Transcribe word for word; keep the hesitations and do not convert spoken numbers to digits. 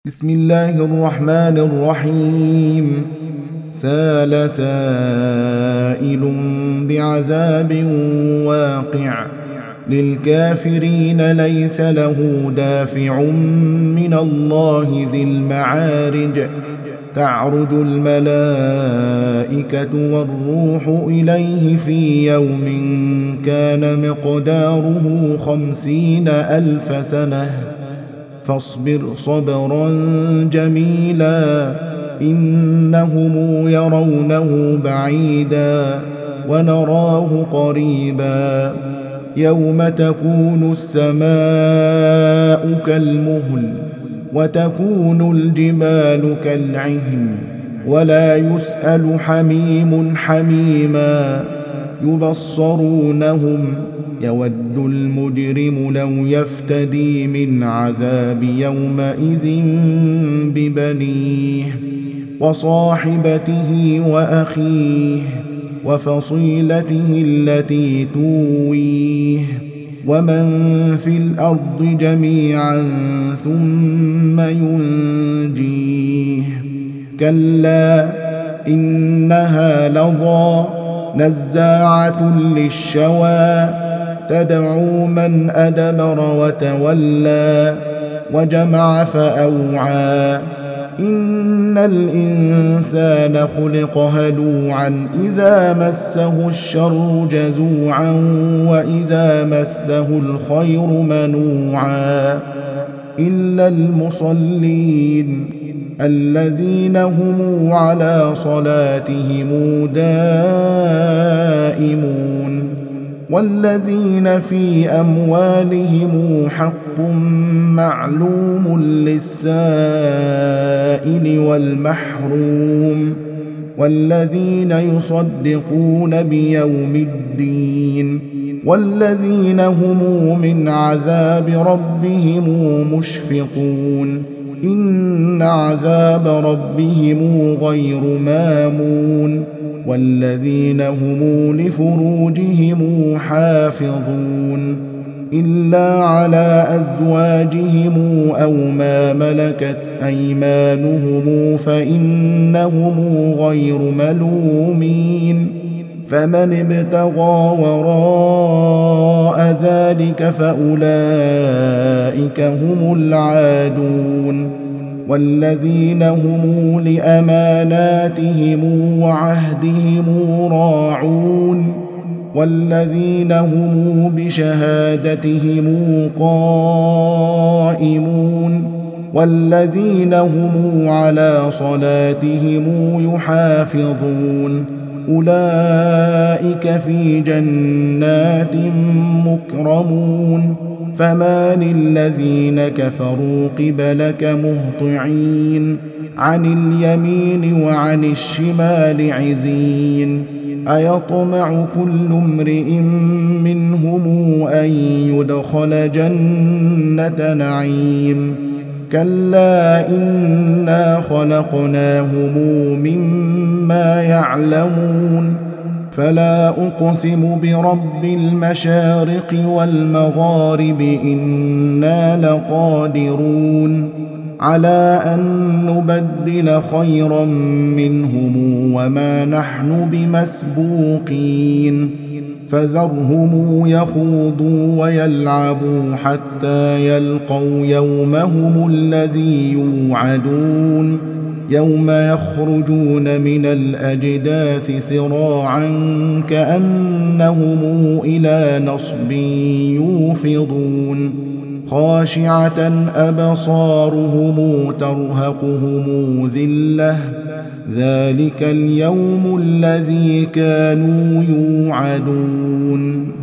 بسم الله الرحمن الرحيم. سال سائل بعذاب واقع للكافرين ليس له دافع من الله ذي المعارج. تعرج الملائكة والروح إليه في يوم كان مقداره خمسين ألف سنة فاصبر صبرا جميلا إنهم يرونه بعيدا ونراه قريبا يوم تكون السماء كالمهل وتكون الجبال كالعهن ولا يسأل حميم حميما يبصرونهم يود المجرم لو يفتدي من عذاب يومئذ ببنيه وصاحبته وأخيه وفصيلته التي تويه ومن في الأرض جميعا ثم ينجيه كلا إنها لظى نزاعة للشوى تدعو من أدبر وتولى وجمع فأوعى إن الإنسان خلق هلوعا إذا مسه الشر جزوعا وإذا مسه الخير منوعا إلا المصلين الذين هم على صلاتهم دائمون والذين في أموالهم حق معلوم للسائل والمحروم والذين يصدقون بيوم الدين والذين هم من عذاب ربهم مشفقون إن عذاب ربهم غير مامون والذين هم لفروجهم حافظون إلا على أزواجهم أو ما ملكت أيمانهم فإنهم غير ملومين فمن ابتغى وراء ذلك فأولئك هم العادون والذين هم لأماناتهم وعهدهم راعون والذين هم بشهادتهم قائمون والذين هم على صلاتهم يحافظون أولئك في جنات مكرمون فمان الذين كفروا قبلك مهطعين عن اليمين وعن الشمال عزين أيطمع كل امرئ منهم أن يدخل جنة نعيم كلا إنا خلقناهم مما يعلمون فلا أقسم برب المشارق والمغارب إنا لقادرون على أن نبدل خيرا منهم وما نحن بمسبوقين فذرهم يخوضوا ويلعبوا حتى يلقوا يومهم الذي يوعدون يوم يخرجون من الأجداث سراعا كأنهم إلى نصب يوفضون خاشعة أبصارهم ترهقهم ذلة ذلك اليوم الذي كانوا يوعدون.